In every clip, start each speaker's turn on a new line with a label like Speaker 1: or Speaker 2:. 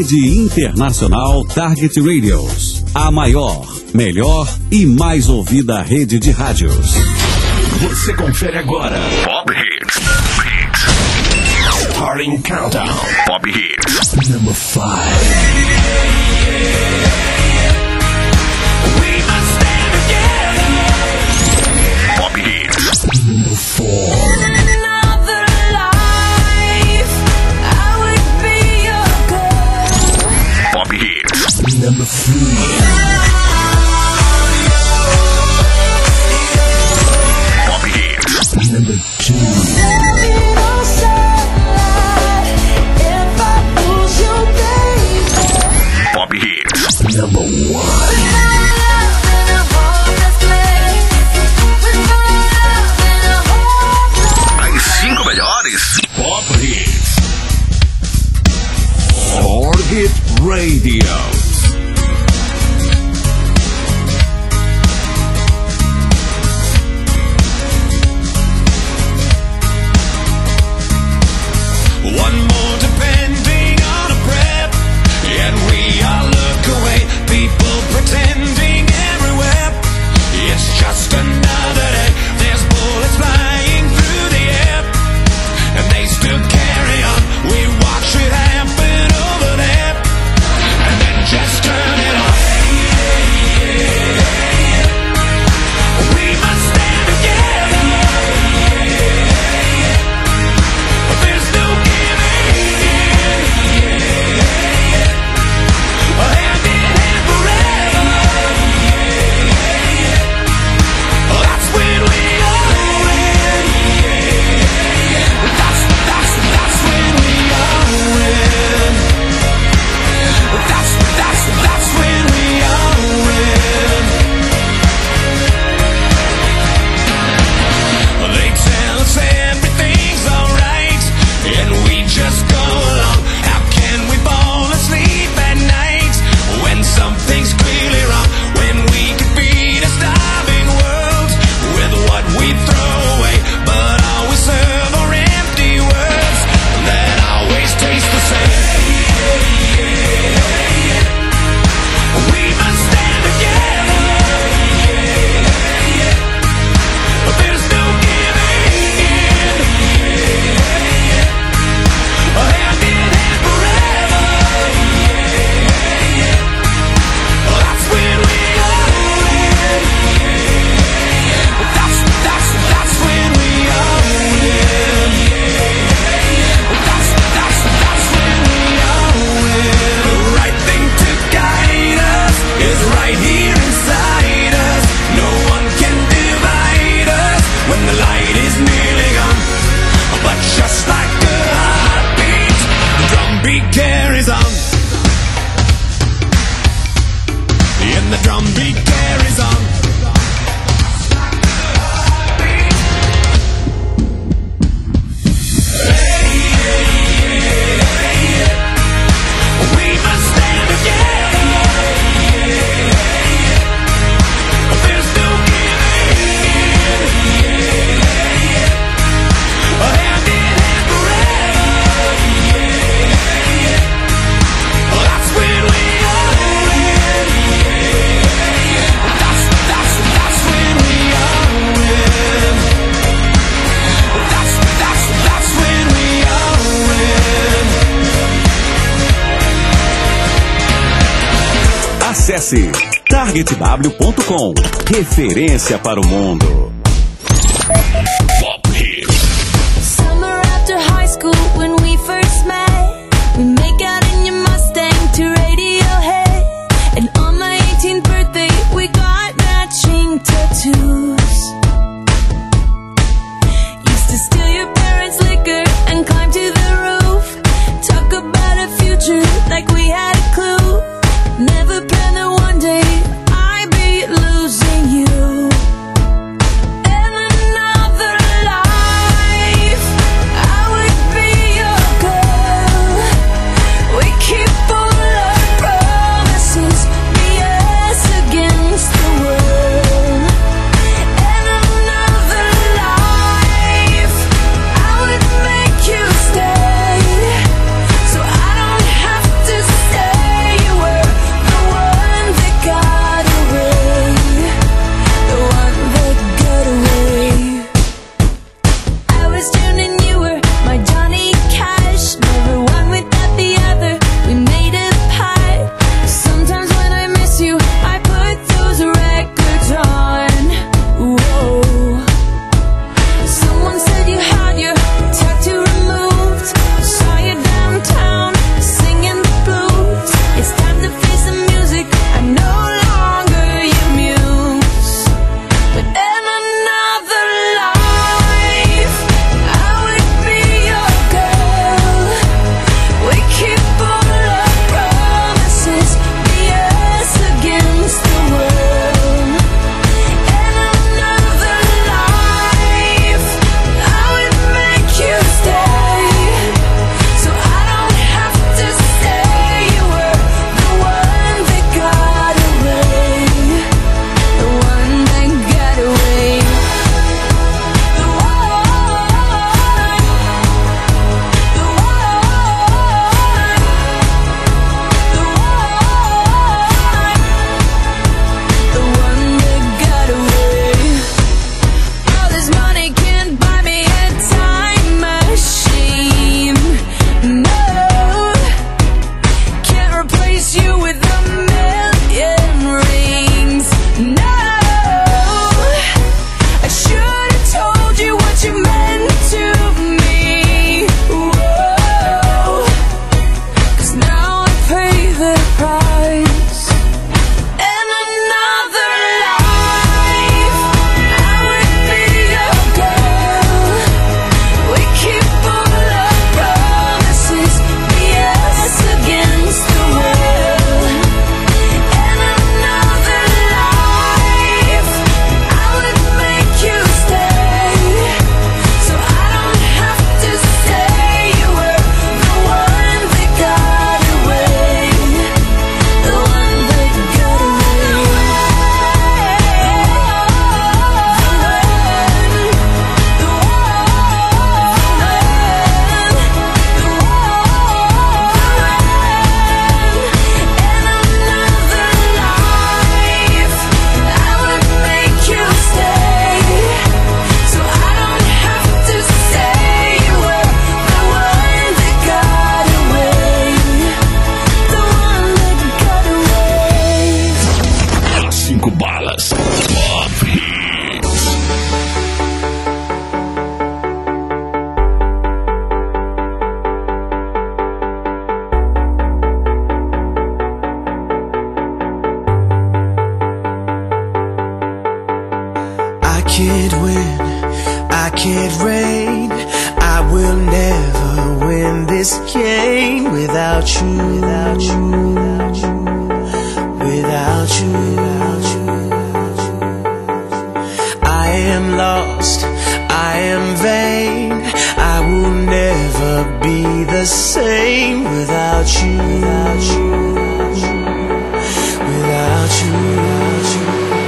Speaker 1: Rede Internacional Target Radios. A maior, melhor e mais ouvida rede de rádios.
Speaker 2: Você confere agora Pop Hits. Starting Countdown. Pop Hits. Number 5. We must stand together. Pop Hits. Number 4. Number 3. Pop Hits. Number 2. Pop Hits. Number 1. As 5 melhores Pop Hits. Target Radio.
Speaker 3: One more depending on a prep, and we all look away. People pretending everywhere. It's just another day. There's bullets flying through the air, and they still carry on. We watch it happen over there, and then just turn it off. We must stand together. There's no
Speaker 1: Acesse targetw.com. Referência para o mundo.
Speaker 4: Summer after high school when we first met, we make out in your Mustang to Radiohead. And on my 18th birthday we got matching tattoos. Used to steal your parents' liquor and climb to the roof. Talk about a future like we had a clue. Never planned that one day I'd be losing you. In another life, I would be your girl. We keep all our promises, be us against the world. In another life, I would make you stay, so I don't have to stay.
Speaker 3: I can't reign. I will never win this game without you, without you, without you, without you, without you. I am lost, I am vain. I will never be the same without you, without you, without you, without you.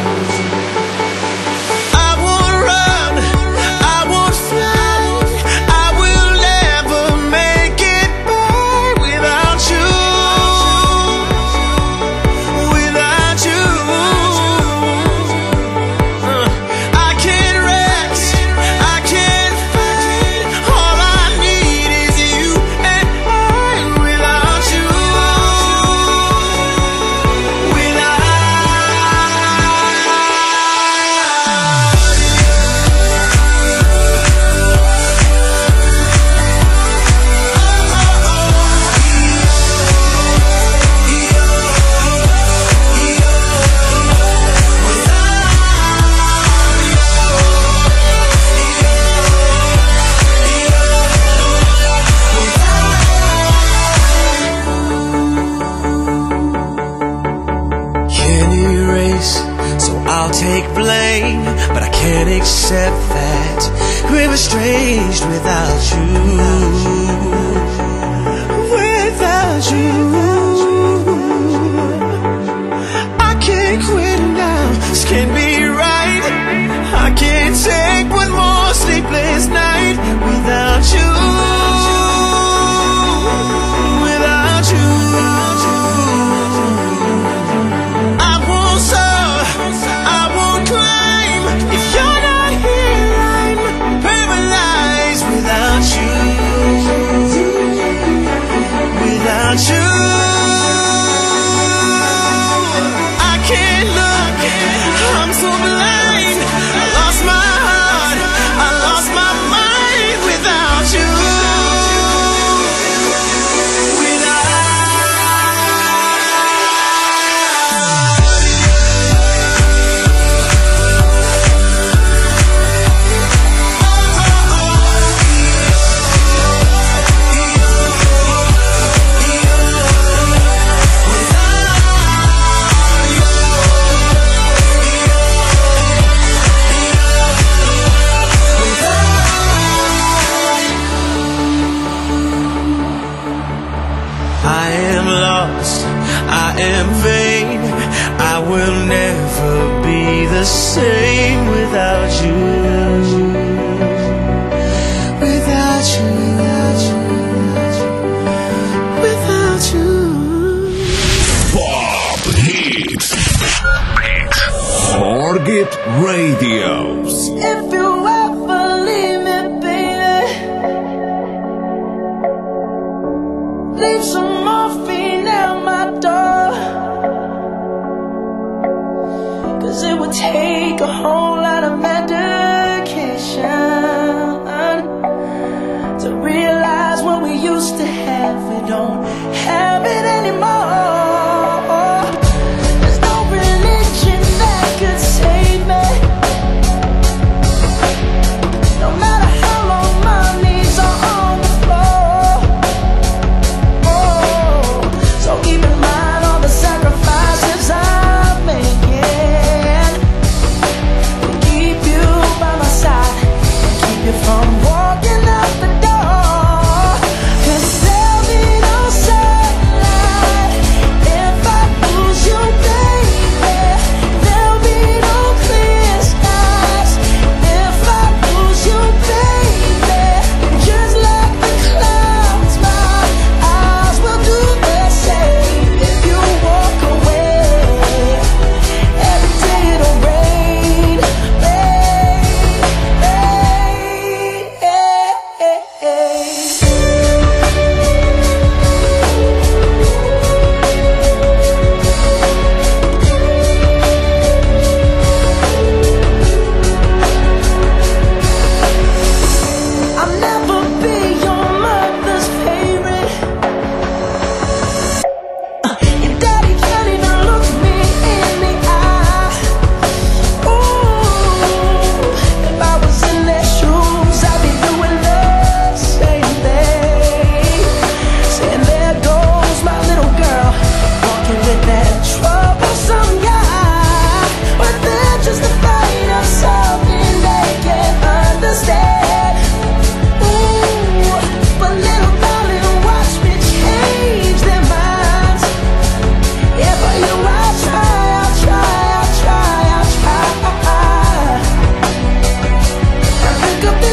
Speaker 3: I won't run, I won't fly. I will never make it by without you, without you. I can't rest, I can't fight. All I need is you and I without you, without you. Can't erase, so I'll take blame, but I can't accept that we're estranged without you, without you. I can't quit now, this can't be right. I can't take one more sleepless night without you, without you. I won't soar, I won't climb. If you're not here, I'm paralyzed without you, without you. I can't look, I'm so blind. I lost my heart, I lost my mind without you, I am lost, I am vain. I will never be the same without you, without you, without you, without you.
Speaker 2: Pop Hits.
Speaker 1: Target Radios.
Speaker 4: If you ever leave me, baby, leave some morphine at my door. 'Cause it would take a whole lot of medication to realize what we used to have, we don't have it anymore. There's no religion that could save me. No matter how long my knees are on the floor. So keep in mind all the sacrifices I'm making to keep you by my side and keep you from walking out the door. 'Cause there'll be no sun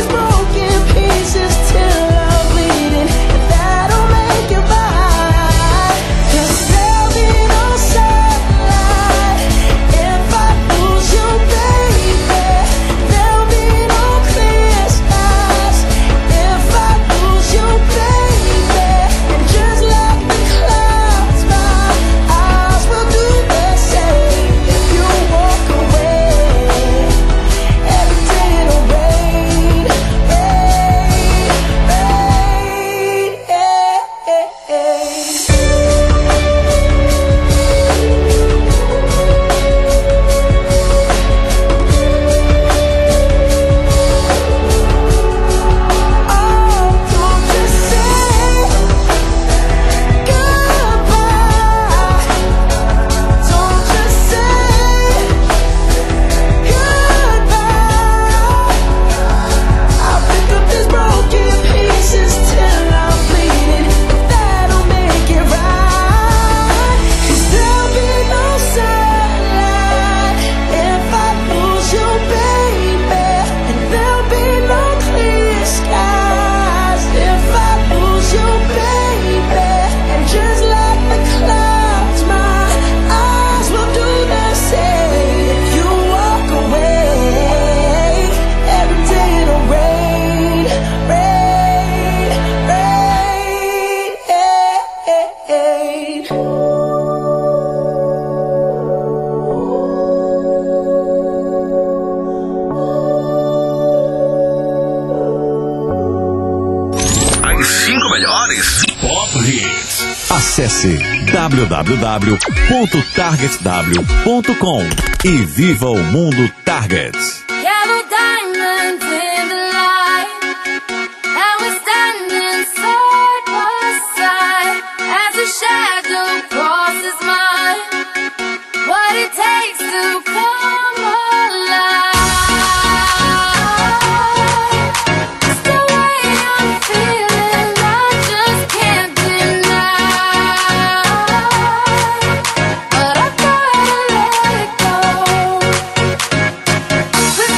Speaker 1: Acesse www.targetw.com e viva o mundo Target.
Speaker 4: Yellow diamonds in the light, and we're standing side by side as a shadow crosses mine. What it takes to come alive. It's the way I'm feeling, I just can't deny. But I gotta let it go.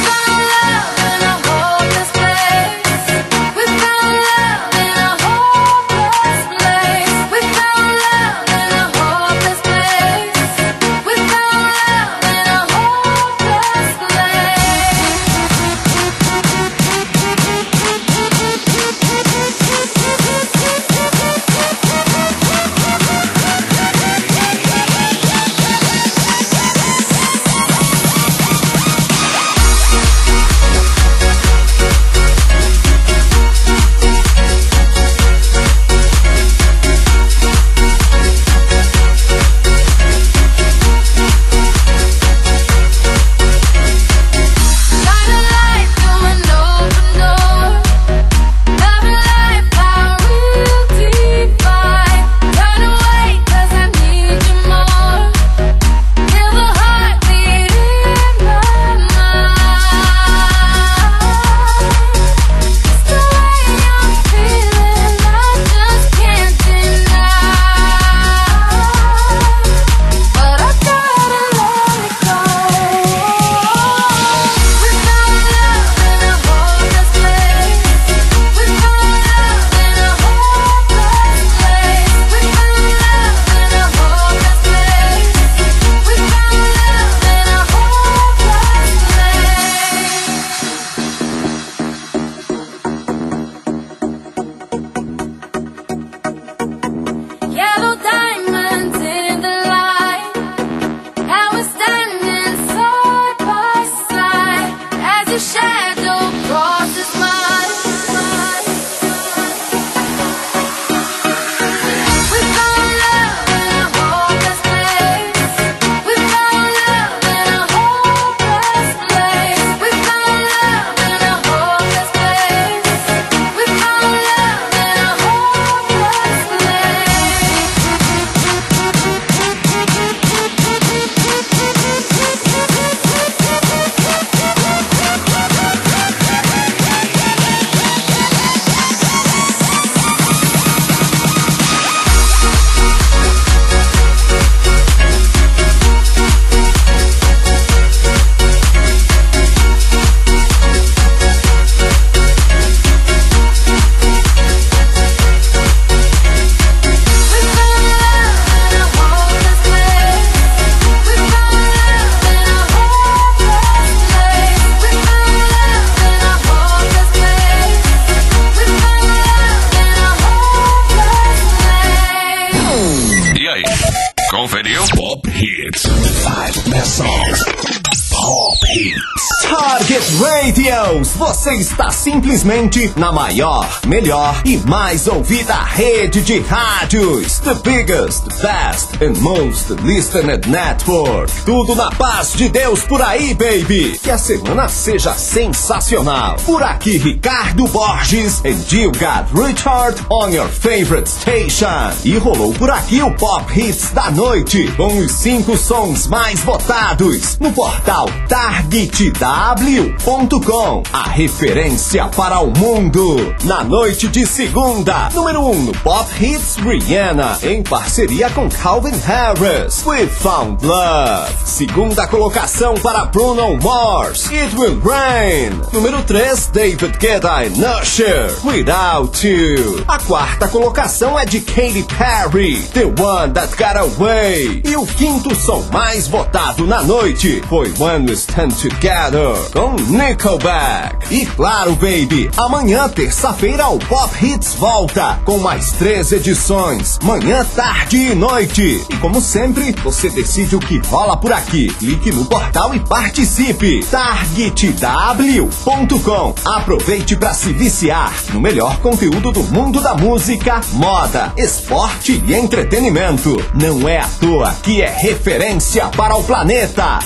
Speaker 5: Songs, você está simplesmente na maior, melhor e mais ouvida rede de rádios. The biggest, the best and most listened network. Tudo na paz de Deus por aí, baby. Que a semana seja sensacional. Por aqui, Ricardo Borges and you got Richard on your favorite station. E rolou por aqui o Pop Hits da noite, com os 5 sons mais votados no portal targetw.com, a referência para o mundo. Na noite de segunda, número 1 no Pop Hits, Rihanna, em parceria com Calvin Harris, We Found Love. Segunda colocação para Bruno Mars, It Will Rain. Número 3, David Guetta e Usher, Without You. A quarta colocação é de Katy Perry, The One That Got Away. E o quinto som mais votado na noite foi When We Stand Together, com Nickelback. E claro, baby, amanhã, terça-feira, o Pop Hits volta com mais 3 edições, manhã, tarde e noite. E como sempre, você decide o que rola por aqui. Clique no portal e participe. targetw.com. Aproveite para se viciar no melhor conteúdo do mundo da música, moda, esporte e entretenimento. Não é à toa que é referência para o planeta.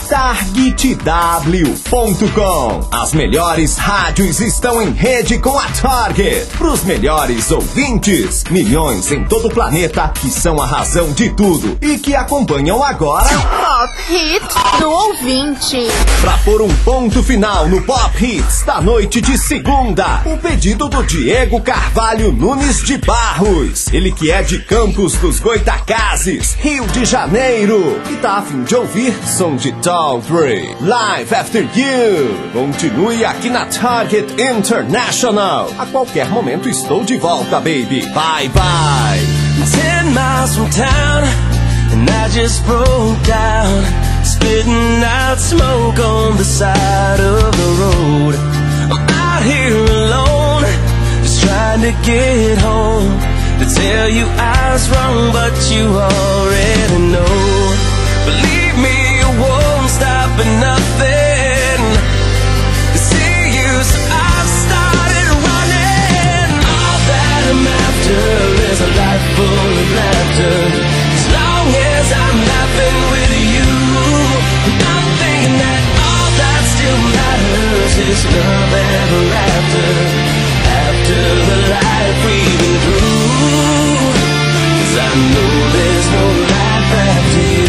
Speaker 5: targetw.com. As melhores rádios estão em rede com a Target. Para os melhores ouvintes, milhões em todo o planeta que são a razão de tudo e que acompanham agora
Speaker 6: Pop Hits do ouvinte.
Speaker 5: Para pôr um ponto final no Pop Hits da noite de segunda, o pedido do Diego Carvalho Nunes de Barros. Ele que é de Campos dos Goitacazes, Rio de Janeiro, e tá a fim de ouvir som de Tall Tree, Live After You. Continue aqui na Target International. A qualquer momento estou de volta, baby. Bye, bye.
Speaker 3: 10 miles from town, and I just broke down, spitting out smoke on the side of the road. I'm out here alone, just trying to get home, to tell you I was wrong, but you already know. Believe me, it won't stop at nothing to see you, so I've started running. All that I'm after is a life full of laughter, as long as I'm laughing with you. I'm thinking that all that still matters is love ever after, after the life we've been through, 'cause I know there's no life after you.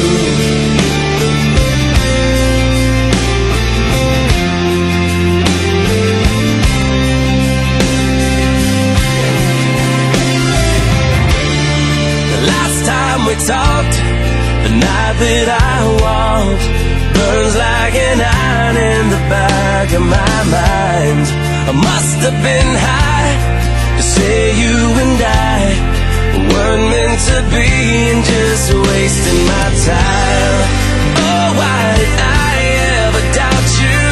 Speaker 3: We talked, the night that I walked burns like an iron in the back of my mind. I must have been high to say you and I weren't meant to be, and just wasting my time. Oh, why did I ever doubt you?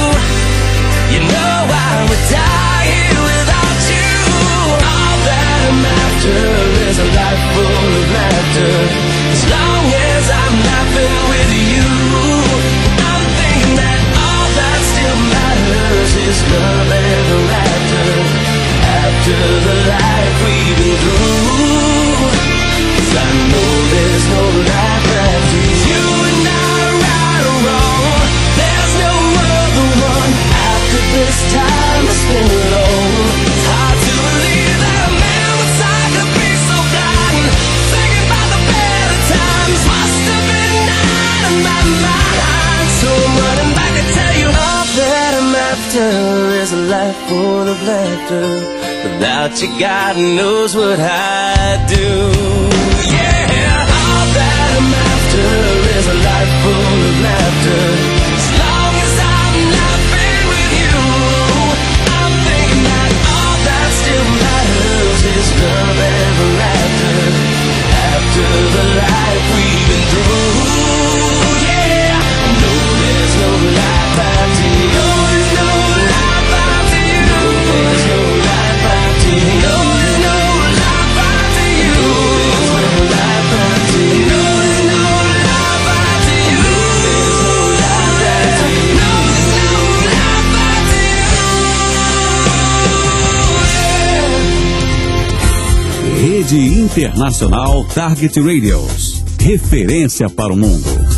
Speaker 3: You know I would die here without you. All that I'm after is a life full of laughter, as long as I'm laughing with you. I'm thinking that all that still matters is love ever after, after the life we've been through, 'cause I know there's no life after you. And I, right or wrong, there's no other one after this time has been alone. It's hard to believe that a man with sight could be so blind, thinking about the better times. Must have been out of my mind, so I'm running back to tell you all that I'm after is a life full of laughter. Without you, God knows what I'd do. Yeah, all that I'm after is a life full of laughter, as long as I'm laughing with you. I'm thinking that all that still matters is love ever after, after the life we've been through. Yeah, I know there's no life after you. No, there's no life after you. No, there's no life after you. No, there's no life after you. There's no life after you. No, there's no life after you. There's no life
Speaker 1: Rede Internacional Target Radios. Referência para o mundo.